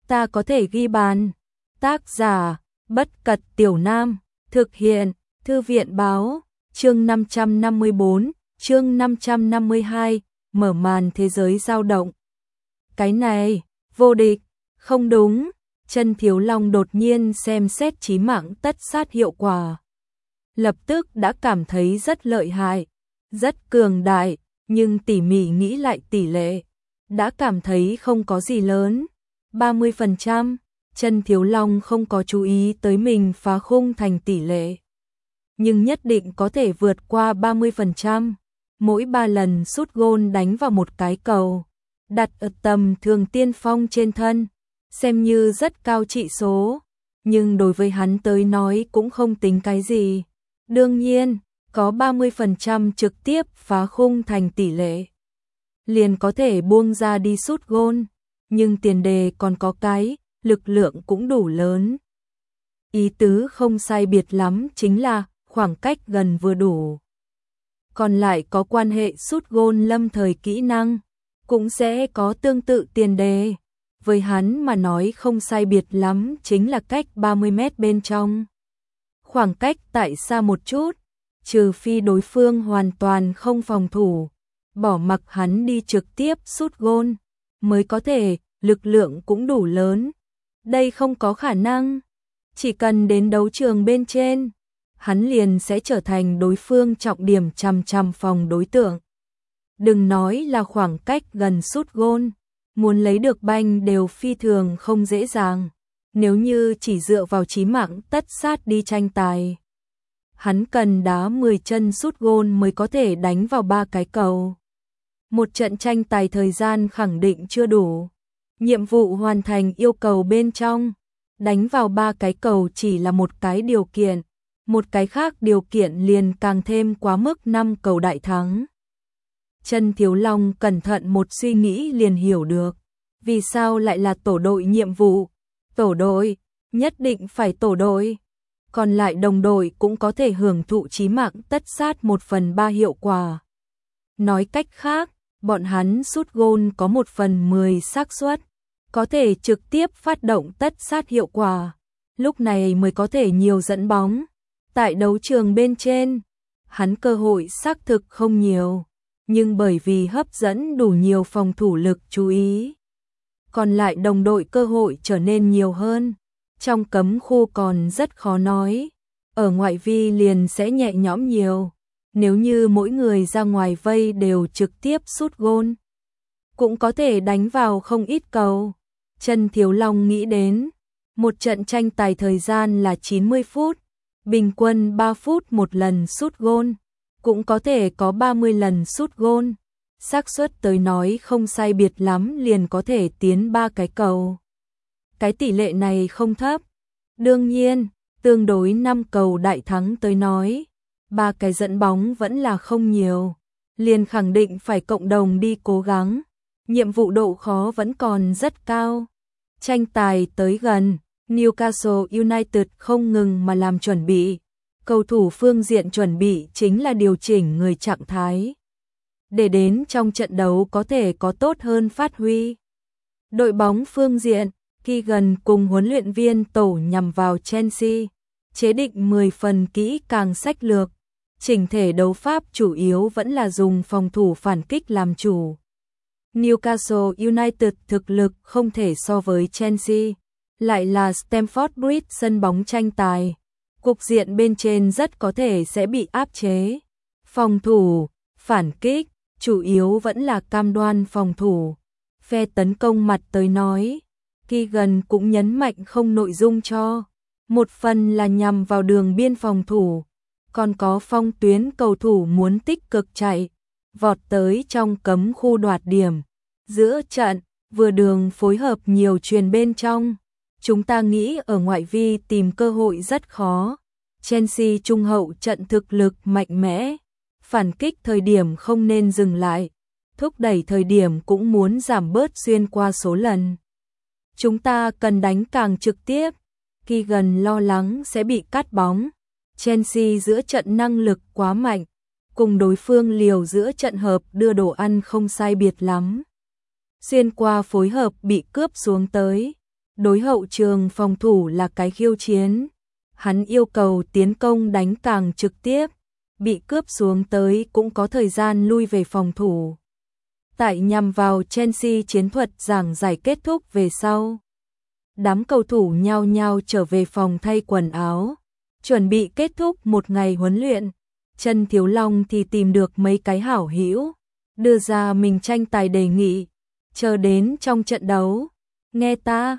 ta có thể ghi bàn. Tác giả, Bất Cật Tiểu Nam, thực hiện, Thư viện báo, chương 554, chương 552, mở màn thế giới dao động. Cái này, vô địch, không đúng, Chân Thiếu Long đột nhiên xem xét chí mạng tất sát hiệu quả. Lập tức đã cảm thấy rất lợi hại, rất cường đại, nhưng tỉ mỉ nghĩ lại tỷ lệ, đã cảm thấy không có gì lớn. 30%, Chân Thiếu Long không có chú ý tới mình phá khung thành tỷ lệ. Nhưng nhất định có thể vượt qua 30%, mỗi 3 lần sút gôn đánh vào một cái cầu, đặt ở tầm thường tiên phong trên thân, xem như rất cao trị số, nhưng đối với hắn tới nói cũng không tính cái gì. Đương nhiên, có 30% trực tiếp phá khung thành tỷ lệ, liền có thể buông ra đi sút gôn, nhưng tiền đề còn có cái, lực lượng cũng đủ lớn. Ý tứ không sai biệt lắm chính là khoảng cách gần vừa đủ. Còn lại có quan hệ sút gôn lâm thời kỹ năng, cũng sẽ có tương tự tiền đề. Với hắn mà nói không sai biệt lắm chính là cách 30 mét bên trong. Khoảng cách tại xa một chút, trừ phi đối phương hoàn toàn không phòng thủ, bỏ mặc hắn đi trực tiếp sút gôn, mới có thể, lực lượng cũng đủ lớn. Đây không có khả năng, chỉ cần đến đấu trường bên trên, hắn liền sẽ trở thành đối phương trọng điểm chằm chằm phòng đối tượng. Đừng nói là khoảng cách gần sút gôn, muốn lấy được banh đều phi thường không dễ dàng, nếu như chỉ dựa vào chí mạng tất sát đi tranh tài. Hắn cần đá 10 chân sút gôn mới có thể đánh vào 3 cái cầu. Một trận tranh tài thời gian khẳng định chưa đủ. Nhiệm vụ hoàn thành yêu cầu bên trong, đánh vào 3 cái cầu chỉ là một cái điều kiện, một cái khác điều kiện liền càng thêm quá mức 5 cầu đại thắng. Chân Thiếu Long cẩn thận một suy nghĩ liền hiểu được, vì sao lại là tổ đội nhiệm vụ. Tổ đội, nhất định phải tổ đội, còn lại đồng đội cũng có thể hưởng thụ chí mạng tất sát 1/3 hiệu quả. Nói cách khác, bọn hắn sút gôn có 1/10 xác suất có thể trực tiếp phát động tất sát hiệu quả, lúc này mới có thể nhiều dẫn bóng. Tại đấu trường bên trên, hắn cơ hội xác thực không nhiều, nhưng bởi vì hấp dẫn đủ nhiều phòng thủ lực chú ý, còn lại đồng đội cơ hội trở nên nhiều hơn. Trong cấm khu còn rất khó nói, ở ngoại vi liền sẽ nhẹ nhõm nhiều. Nếu như mỗi người ra ngoài vây đều trực tiếp sút gôn, cũng có thể đánh vào không ít cầu. Chân Thiếu Long nghĩ đến, một trận tranh tài thời gian là 90 phút, bình quân 3 phút một lần sút gôn, cũng có thể có 30 lần sút gôn. Xác suất tới nói không sai biệt lắm liền có thể tiến 3 cái cầu. Cái tỷ lệ này không thấp. Đương nhiên, tương đối 5 cầu đại thắng tới nói, 3 cái dẫn bóng vẫn là không nhiều, liền khẳng định phải cộng đồng đi cố gắng. Nhiệm vụ độ khó vẫn còn rất cao. Tranh tài tới gần, Newcastle United không ngừng mà làm chuẩn bị. Cầu thủ phương diện chuẩn bị chính là điều chỉnh người trạng thái, để đến trong trận đấu có thể có tốt hơn phát huy. Đội bóng phương diện, Keegan cùng huấn luyện viên tổ nhằm vào Chelsea, chế định 10 phần kỹ càng sách lược. Chỉnh thể đấu pháp chủ yếu vẫn là dùng phòng thủ phản kích làm chủ. Newcastle United thực lực không thể so với Chelsea, lại là Stamford Bridge sân bóng tranh tài. Cục diện bên trên rất có thể sẽ bị áp chế. Phòng thủ, phản kích, chủ yếu vẫn là cam đoan phòng thủ. Phe tấn công mặt tới nói, Keegan cũng nhấn mạnh không nội dung cho. Một phần là nhằm vào đường biên phòng thủ, còn có phong tuyến cầu thủ muốn tích cực chạy, vọt tới trong cấm khu đoạt điểm. Giữa trận, vừa đường phối hợp nhiều chuyền bên trong. Chúng ta nghĩ ở ngoại vi tìm cơ hội rất khó. Chelsea trung hậu trận thực lực mạnh mẽ, phản kích thời điểm không nên dừng lại, thúc đẩy thời điểm cũng muốn giảm bớt xuyên qua số lần. Chúng ta cần đánh càng trực tiếp. Keegan lo lắng sẽ bị cắt bóng. Chelsea giữa trận năng lực quá mạnh, cùng đối phương liều giữa trận hợp đưa đồ ăn không sai biệt lắm. Xuyên qua phối hợp bị cướp xuống tới. đối hậu trường phòng thủ là cái khiêu chiến. Hắn yêu cầu tiến công đánh càng trực tiếp, bị cướp xuống tới cũng có thời gian lui về phòng thủ. Tại nhằm vào Chelsea chiến thuật giảng giải kết thúc về sau. Đám cầu thủ nhao nhao trở về phòng thay quần áo, chuẩn bị kết thúc một ngày huấn luyện. Trần Thiếu Long thì tìm được mấy cái hảo hữu, đưa ra mình tranh tài đề nghị, chờ đến trong trận đấu. Nghe ta,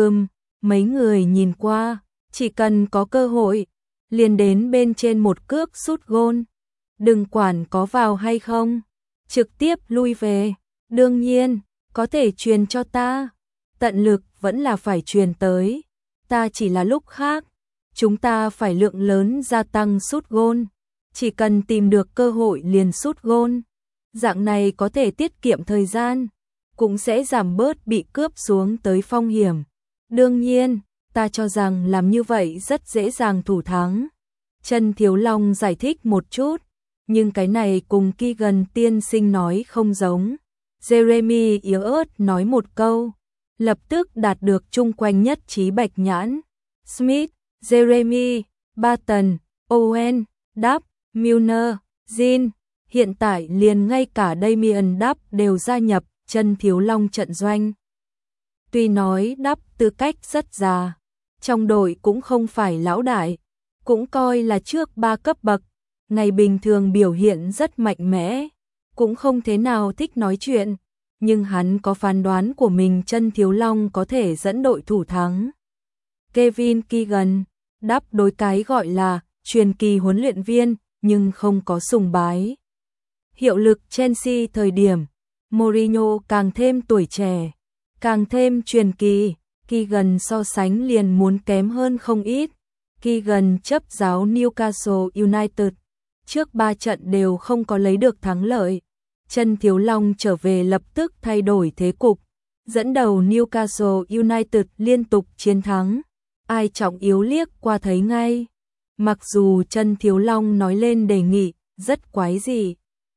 mấy người nhìn qua, chỉ cần có cơ hội, liền đến bên trên một cước sút gôn. Đừng quản có vào hay không, trực tiếp lui về. Đương nhiên, có thể truyền cho ta, tận lực vẫn là phải truyền tới. Ta chỉ là lúc khác, chúng ta phải lượng lớn gia tăng sút gôn. Chỉ cần tìm được cơ hội liền sút gôn. Dạng này có thể tiết kiệm thời gian, cũng sẽ giảm bớt bị cướp xuống tới phong hiểm. Đương nhiên, ta cho rằng làm như vậy rất dễ dàng thủ thắng. Trần Thiếu Long giải thích một chút, nhưng cái này cùng Keegan tiên sinh nói không giống. Jeremy yếu ớt nói một câu, lập tức đạt được chung quanh nhất trí bạch nhãn. Smith, Jeremy, Barton, Owen, Duff, Milner, Jean, hiện tại liền ngay cả Damien Duff đều gia nhập Trần Thiếu Long trận doanh. Tuy nói Duff tư cách rất già, trong đội cũng không phải lão đại, cũng coi là trước 3 cấp bậc, ngày bình thường biểu hiện rất mạnh mẽ, cũng không thế nào thích nói chuyện, nhưng hắn có phán đoán của mình. Trần Thiếu Long có thể dẫn đội thủ thắng. Kevin Keegan, Duff đối cái gọi là truyền kỳ huấn luyện viên, nhưng không có sùng bái. Hiệu lực Chelsea thời điểm, Mourinho càng thêm tuổi trẻ, càng thêm truyền kỳ, Keegan so sánh liền muốn kém hơn không ít. Keegan chấp giáo Newcastle United, trước 3 trận đều không có lấy được thắng lợi. Trần Thiếu Long trở về lập tức thay đổi thế cục, dẫn đầu Newcastle United liên tục chiến thắng. Ai trọng yếu liếc qua thấy ngay. Mặc dù Trần Thiếu Long nói lên đề nghị, rất quái dị,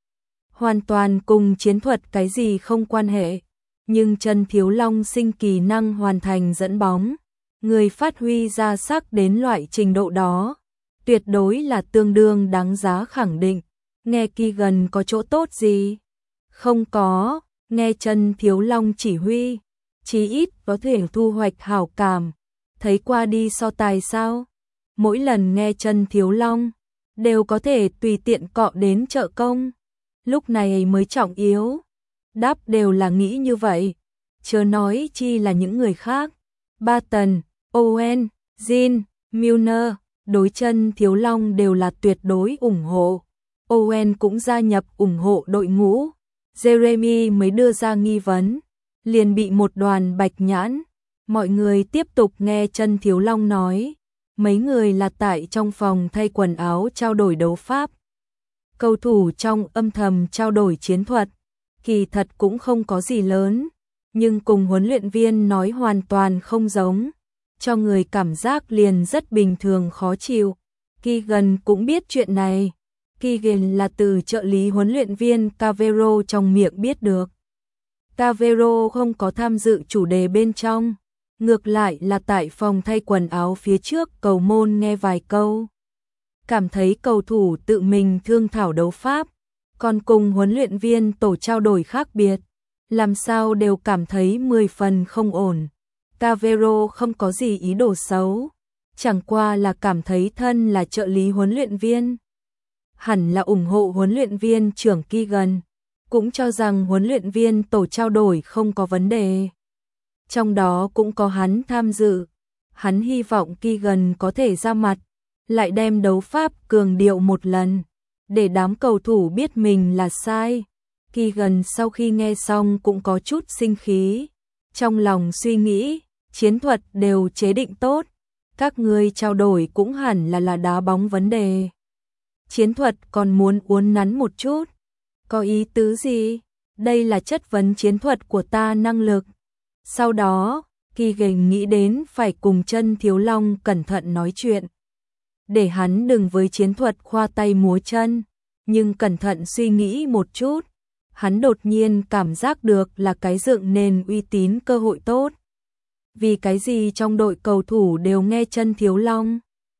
hoàn toàn cùng chiến thuật cái gì không quan hệ, nhưng Trần Thiếu Long sinh kỹ năng hoàn thành dẫn bóng, người phát huy ra sắc đến loại trình độ đó, tuyệt đối là tương đương đáng giá khẳng định. Nghe Keegan có chỗ tốt gì? Không có, nghe Trần Thiếu Long chỉ huy, chí ít có thể thu hoạch hảo cảm. Thấy qua đi so tài sao? Mỗi lần nghe Trần Thiếu Long, đều có thể tùy tiện cọ đến trợ công. Lúc này mới trọng yếu. Đáp đều là nghĩ như vậy. Chớ nói chi là những người khác. Barton, Owen, Jean, Milner, đối Trần Thiếu Long đều là tuyệt đối ủng hộ. Owen cũng gia nhập ủng hộ đội ngũ. Jeremy mới đưa ra nghi vấn, liền bị một đoàn bạch nhãn. Mọi người tiếp tục nghe Trần Thiếu Long nói. Mấy người là tại trong phòng thay quần áo trao đổi đấu pháp. Cầu thủ trong âm thầm trao đổi chiến thuật, kỳ thật cũng không có gì lớn, nhưng cùng huấn luyện viên nói hoàn toàn không giống, cho người cảm giác liền rất bình thường khó chịu. Keegan cũng biết chuyện này. Keegan là từ trợ lý huấn luyện viên Cavero trong miệng biết được. Cavero không có tham dự chủ đề bên trong, ngược lại là tại phòng thay quần áo phía trước cầu môn nghe vài câu. Cảm thấy cầu thủ tự mình thương thảo đấu pháp, còn cùng huấn luyện viên tổ trao đổi khác biệt, làm sao đều cảm thấy 10 phần không ổn. Cavero không có gì ý đồ xấu, chẳng qua là cảm thấy thân là trợ lý huấn luyện viên, hẳn là ủng hộ huấn luyện viên trưởng Keegan, cũng cho rằng huấn luyện viên tổ trao đổi không có vấn đề. Trong đó cũng có hắn tham dự, hắn hy vọng Keegan có thể ra mặt, lại đem đấu pháp cường điệu một lần, để đám cầu thủ biết mình là sai. Keegan sau khi nghe xong cũng có chút sinh khí, trong lòng suy nghĩ, chiến thuật đều chế định tốt, các ngươi trao đổi cũng hẳn là đá bóng vấn đề. Chiến thuật còn muốn uốn nắn một chút, có ý tứ gì? Đây là chất vấn chiến thuật của ta năng lực. Sau đó, Keegan nghĩ đến phải cùng Trần Thiếu Long cẩn thận nói chuyện, để hắn đừng với chiến thuật khoa tay múa chân, nhưng cẩn thận suy nghĩ một chút, hắn đột nhiên cảm giác được là cái dựng nền uy tín cơ hội tốt. Vì cái gì trong đội cầu thủ đều nghe Chân Thiếu Long?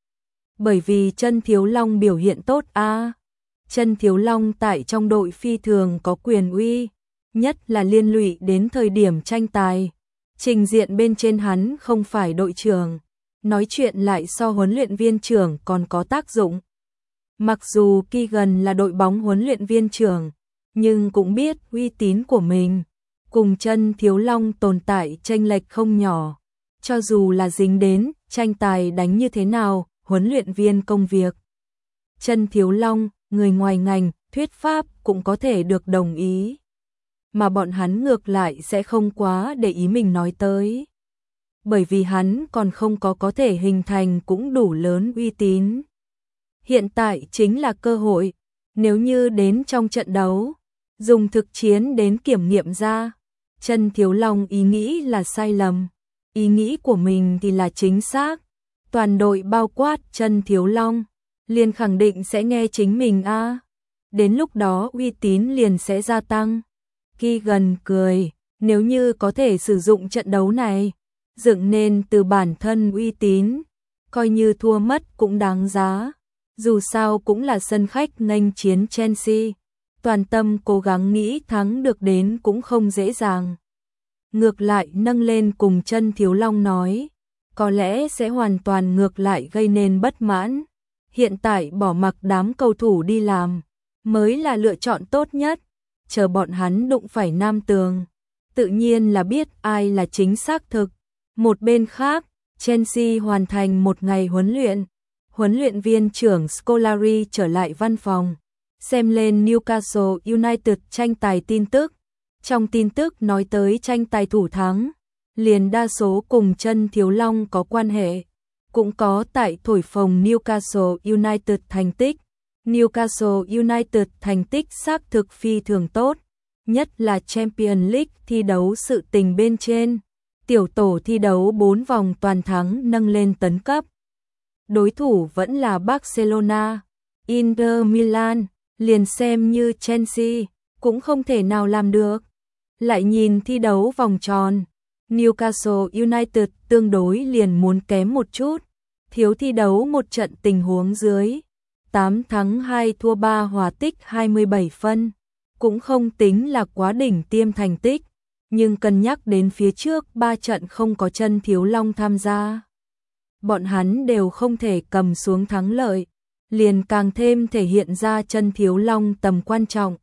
Bởi vì Chân Thiếu Long biểu hiện tốt a. Chân Thiếu Long tại trong đội phi thường có quyền uy, nhất là liên lụy đến thời điểm tranh tài. Trình diện bên trên hắn không phải đội trưởng, nói chuyện lại so huấn luyện viên trưởng còn có tác dụng. Mặc dù Keegan là đội bóng huấn luyện viên trưởng, nhưng cũng biết uy tín của mình cùng Chân Thiếu Long tồn tại chênh lệch không nhỏ. Cho dù là dính đến tranh tài đánh như thế nào, huấn luyện viên công việc Chân Thiếu Long, người ngoài ngành, thuyết pháp cũng có thể được đồng ý. Mà bọn hắn ngược lại sẽ không quá để ý mình nói tới. Bởi vì hắn còn không có thể hình thành cũng đủ lớn uy tín. Hiện tại chính là cơ hội, nếu như đến trong trận đấu, dùng thực chiến đến kiểm nghiệm ra, Chân Thiếu Long ý nghĩ là sai lầm, ý nghĩ của mình thì là chính xác. Toàn đội bao quát Chân Thiếu Long liền khẳng định sẽ nghe chính mình a. Đến lúc đó uy tín liền sẽ gia tăng. Keegan cười, nếu như có thể sử dụng trận đấu này, dựng nên từ bản thân uy tín, coi như thua mất cũng đáng giá. Dù sao cũng là sân khách nghênh chiến Chelsea, toàn tâm cố gắng nghĩ thắng được đến cũng không dễ dàng. Ngược lại nâng lên cùng Chân Thiếu Long nói, có lẽ sẽ hoàn toàn ngược lại gây nên bất mãn. Hiện tại bỏ mặc đám cầu thủ đi làm, mới là lựa chọn tốt nhất. Chờ bọn hắn đụng phải Nam Tường, tự nhiên là biết ai là chính xác thực. Một bên khác, Chelsea hoàn thành một ngày huấn luyện. Huấn luyện viên trưởng Scolari trở lại văn phòng, xem lên Newcastle United tranh tài tin tức. Trong tin tức nói tới tranh tài thủ thắng, liền đa số cùng Chân Thiếu Long có quan hệ. Cũng có tại thổi phồng Newcastle United thành tích. Newcastle United thành tích xác thực phi thường tốt, nhất là Champions League thi đấu sự tình bên trên. Tiểu tổ thi đấu 4 vòng toàn thắng nâng lên tấn cấp. Đối thủ vẫn là Barcelona, Inter Milan, liền xem như Chelsea, cũng không thể nào làm được. Lại nhìn thi đấu vòng tròn, Newcastle United tương đối liền muốn kém một chút, thiếu thi đấu một trận tình huống dưới. 8 thắng 2 thua 3 hòa tích 27 phân, cũng không tính là quá đỉnh tiêm thành tích, nhưng cân nhắc đến phía trước 3 trận không có Chân Thiếu Long tham gia. Bọn hắn đều không thể cầm xuống thắng lợi, liền càng thêm thể hiện ra Chân Thiếu Long tầm quan trọng.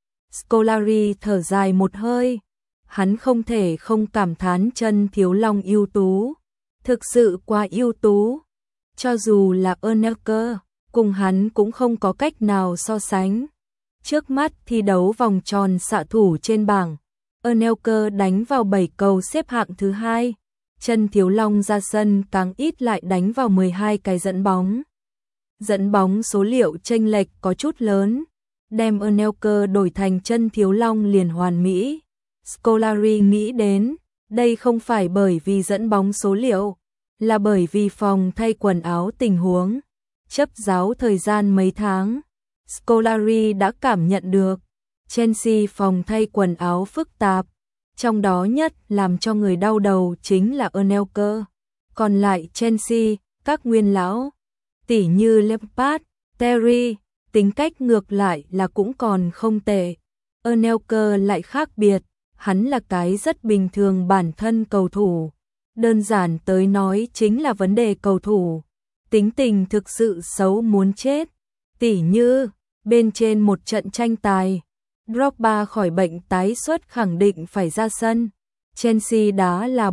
Scolari thở dài một hơi, hắn không thể không cảm thán Chân Thiếu Long ưu tú, thực sự quá ưu tú. Cho dù là Anelka, cùng hắn cũng không có cách nào so sánh. Trước mắt thi đấu vòng tròn xạ thủ trên bảng, Anelka đánh vào 7 cầu xếp hạng thứ 2, Chân Thiếu Long ra sân càng ít lại đánh vào 12 cái dẫn bóng. Dẫn bóng số liệu chênh lệch có chút lớn, đem Anelka đổi thành Chân Thiếu Long liền hoàn mỹ. Scolari nghĩ đến, đây không phải bởi vì dẫn bóng số liệu, là bởi vì phòng thay quần áo tình huống. Chấp giáo thời gian mấy tháng, Scolari đã cảm nhận được Chelsea phòng thay quần áo phức tạp, trong đó nhất làm cho người đau đầu chính là Anelka. Còn lại Chelsea, các nguyên lão, tỉ như Lampard, Terry, tính cách ngược lại là cũng còn không tệ. Anelka lại khác biệt, hắn là cái rất bình thường bản thân cầu thủ. Đơn giản tới nói chính là vấn đề cầu thủ. Tính tình thực sự xấu muốn chết. Tỉ như, bên trên một trận tranh tài, Drogba khỏi bệnh tái xuất khẳng định phải ra sân. Chelsea đá là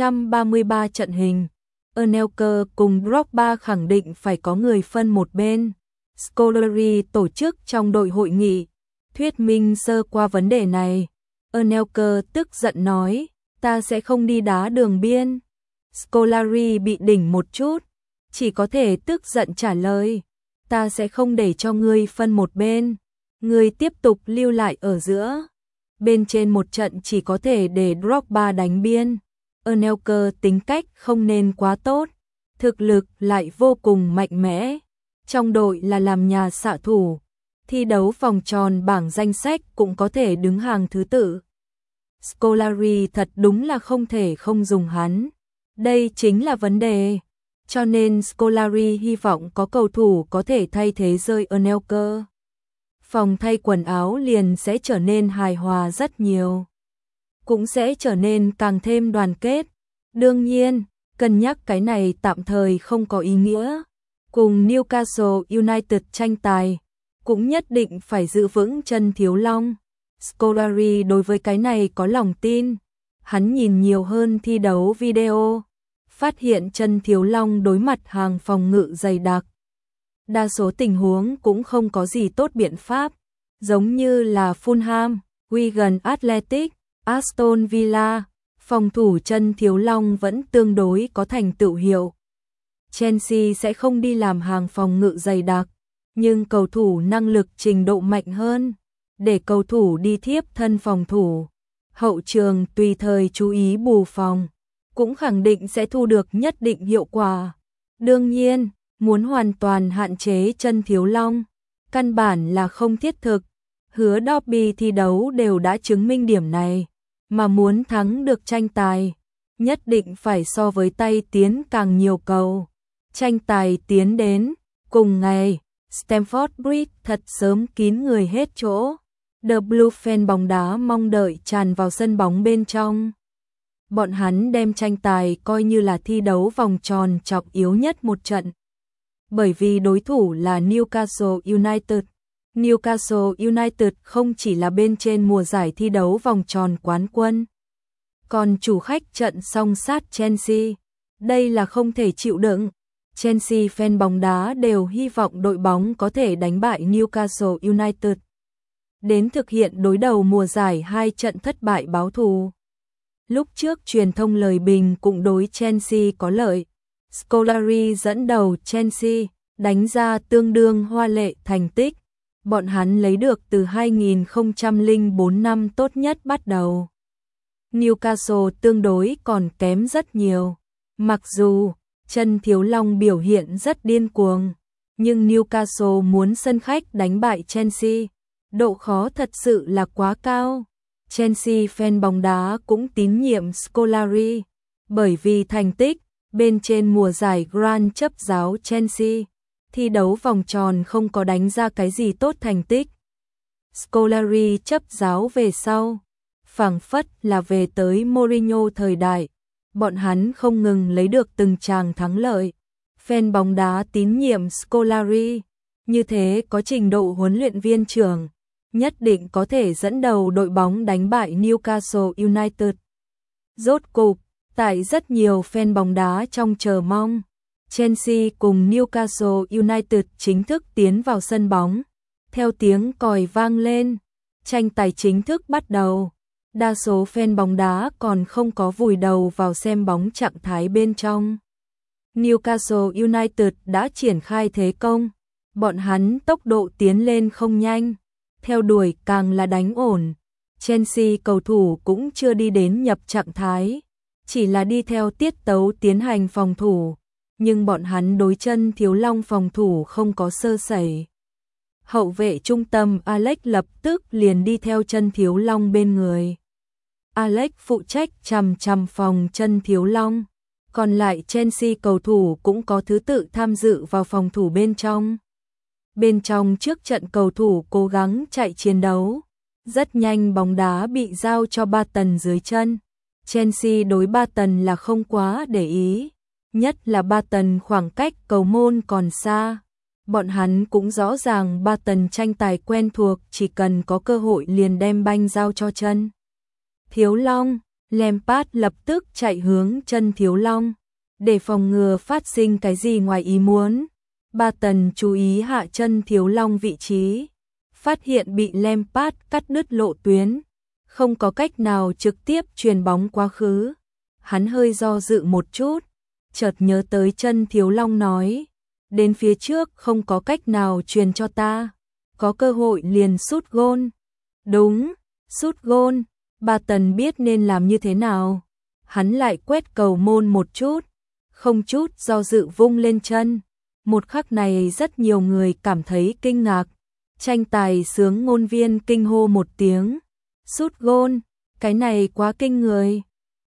433 trận hình. Anelka cùng Drogba khẳng định phải có người phân một bên. Scolari tổ chức trong đội hội nghị, thuyết minh sơ qua vấn đề này. Anelka tức giận nói, ta sẽ không đi đá đường biên. Scolari bị đỉnh một chút, chỉ có thể tức giận trả lời, ta sẽ không để cho ngươi phân một bên, ngươi tiếp tục lưu lại ở giữa. Bên trên một trận chỉ có thể để Drogba đánh biên. Anelka tính cách không nên quá tốt, thực lực lại vô cùng mạnh mẽ. Trong đội là làm nhà xạ thủ, thi đấu vòng tròn bảng danh sách cũng có thể đứng hàng thứ tự. Scolari thật đúng là không thể không dùng hắn. Đây chính là vấn đề. Cho nên Scolari hy vọng có cầu thủ có thể thay thế rơi Anelka. Phòng thay quần áo liền sẽ trở nên hài hòa rất nhiều. Cũng sẽ trở nên càng thêm đoàn kết. Đương nhiên, cân nhắc cái này tạm thời không có ý nghĩa. Cùng Newcastle United tranh tài, cũng nhất định phải giữ vững chân Thiếu Long. Scolari đối với cái này có lòng tin. Hắn nhìn nhiều hơn thi đấu video, phát hiện chân Thiếu Long đối mặt hàng phòng ngự dày đặc. Đa số tình huống cũng không có gì tốt biện pháp, giống như là Fulham, Wigan Athletic, Aston Villa, phòng thủ chân Thiếu Long vẫn tương đối có thành tựu hiệu. Chelsea sẽ không đi làm hàng phòng ngự dày đặc, nhưng cầu thủ năng lực trình độ mạnh hơn, để cầu thủ đi thiếp thân phòng thủ. Hậu trường tùy thời chú ý bù phòng, cũng khẳng định sẽ thu được nhất định hiệu quả. Đương nhiên, muốn hoàn toàn hạn chế chân Thiếu Long, căn bản là không thiết thực. Hứa Derby thi đấu đều đã chứng minh điểm này, mà muốn thắng được tranh tài, nhất định phải so với tay tiến càng nhiều cầu. Tranh tài tiến đến, cùng ngày, Stamford Bridge thật sớm kín người hết chỗ. The Blue fan bóng đá mong đợi tràn vào sân bóng bên trong. Bọn hắn đem tranh tài coi như là thi đấu vòng tròn trọng yếu nhất một trận. Bởi vì đối thủ là Newcastle United. Newcastle United không chỉ là bên trên mùa giải thi đấu vòng tròn quán quân, còn chủ khách trận song sát Chelsea. Đây là không thể chịu đựng. Chelsea fan bóng đá đều hy vọng đội bóng có thể đánh bại Newcastle United, đến thực hiện đối đầu mùa giải 2 trận thất bại báo thù. Lúc trước truyền thông lời bình cũng đối Chelsea có lợi. Scolari dẫn đầu Chelsea, đánh ra tương đương hoa lệ thành tích. Bọn hắn lấy được từ 2004 năm tốt nhất bắt đầu. Newcastle tương đối còn kém rất nhiều. Mặc dù chân Thiếu Long biểu hiện rất điên cuồng, nhưng Newcastle muốn sân khách đánh bại Chelsea, độ khó thật sự là quá cao. Chelsea fan bóng đá cũng tín nhiệm Scolari, bởi vì thành tích bên trên mùa giải Grand chấp giáo Chelsea, thi đấu vòng tròn không có đánh ra cái gì tốt thành tích. Scolari chấp giáo về sau, phảng phất là về tới Mourinho thời đại, bọn hắn không ngừng lấy được từng tràng thắng lợi. Fan bóng đá tín nhiệm Scolari, như thế có trình độ huấn luyện viên trưởng, nhất định có thể dẫn đầu đội bóng đánh bại Newcastle United. Rốt cục, tại rất nhiều fan bóng đá trong chờ mong, Chelsea cùng Newcastle United chính thức tiến vào sân bóng. Theo tiếng còi vang lên, tranh tài chính thức bắt đầu. Đa số fan bóng đá còn không có vùi đầu vào xem bóng trạng thái bên trong. Newcastle United đã triển khai thế công, bọn hắn tốc độ tiến lên không nhanh, theo đuổi càng là đánh ổn. Chelsea cầu thủ cũng chưa đi đến nhập trạng thái, chỉ là đi theo tiết tấu tiến hành phòng thủ, nhưng bọn hắn đối chân Thiếu Long phòng thủ không có sơ sẩy. Hậu vệ trung tâm Alex lập tức liền đi theo chân Thiếu Long bên người. Alex phụ trách chằm chằm phòng chân Thiếu Long, còn lại Chelsea cầu thủ cũng có thứ tự tham dự vào phòng thủ bên trong. Bên trong trước trận cầu thủ cố gắng chạy chiến đấu, rất nhanh bóng đá bị giao cho Barton dưới chân. Chelsea đối Barton là không quá để ý, nhất là Barton khoảng cách cầu môn còn xa. Bọn hắn cũng rõ ràng Barton tranh tài quen thuộc, chỉ cần có cơ hội liền đem banh giao cho chân Thiếu Long. Lampard lập tức chạy hướng chân Thiếu Long, để phòng ngừa phát sinh cái gì ngoài ý muốn. Barton chú ý hạ chân Thiếu Long vị trí, phát hiện bị Lampard cắt đứt lộ tuyến, không có cách nào trực tiếp truyền bóng quá khứ. Hắn hơi do dự một chút, chợt nhớ tới chân Thiếu Long nói, đến phía trước không có cách nào truyền cho ta, có cơ hội liền sút gôn. Đúng, sút gôn. Barton biết nên làm như thế nào. Hắn lại quét cầu môn một chút, không chút do dự vung lên chân. Một khắc này rất nhiều người cảm thấy kinh ngạc. Tranh tài sướng ngôn viên kinh hô một tiếng. Sút gôn, cái này quá kinh người.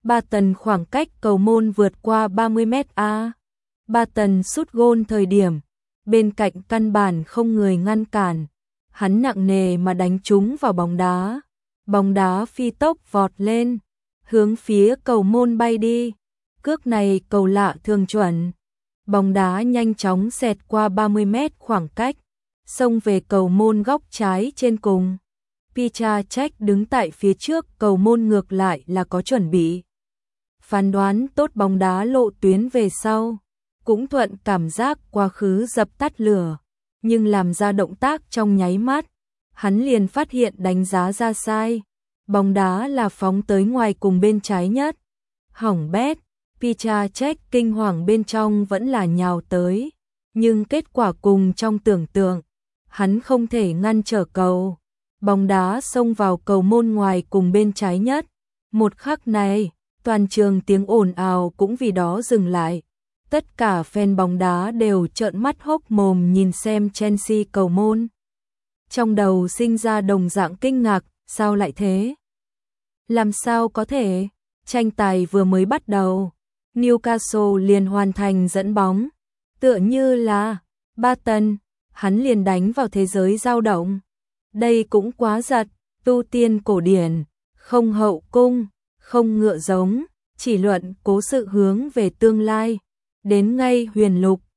Ba Tần khoảng cách cầu môn vượt qua 30 mét a. Ba Tần sút gôn thời điểm, bên cạnh căn bản không người ngăn cản. Hắn nặng nề mà đánh trúng vào bóng đá. Bóng đá phi tốc vọt lên, hướng phía cầu môn bay đi. Cước này cầu lạ thường chuẩn. Bóng đá nhanh chóng xẹt qua 30 mét khoảng cách, xông về cầu môn góc trái trên cùng. Piszczek đứng tại phía trước cầu môn ngược lại là có chuẩn bị. Phán đoán tốt bóng đá lộ tuyến về sau, cũng thuận cảm giác quá khứ dập tắt lửa, nhưng làm ra động tác trong nháy mắt, hắn liền phát hiện đánh giá ra sai. Bóng đá là phóng tới ngoài cùng bên trái nhất. Hỏng bét, Piszczek kinh hoàng bên trong vẫn là nhào tới, nhưng kết quả cùng trong tưởng tượng, hắn không thể ngăn trở cầu. Bóng đá xông vào cầu môn ngoài cùng bên trái nhất. Một khắc này, toàn trường tiếng ồn ào cũng vì đó dừng lại. Tất cả fan bóng đá đều trợn mắt hốc mồm nhìn xem Chelsea cầu môn. Trong đầu sinh ra đồng dạng kinh ngạc, sao lại thế? Làm sao có thể? Tranh tài vừa mới bắt đầu, Newcastle liền hoàn thành dẫn bóng. Tựa như là Ba Tần, hắn liền đánh vào thế giới dao động. Đây cũng quá giật, tu tiên cổ điển, không hậu cung, không ngựa giống, chỉ luận cố sự hướng về tương lai. Đến ngay huyền lục,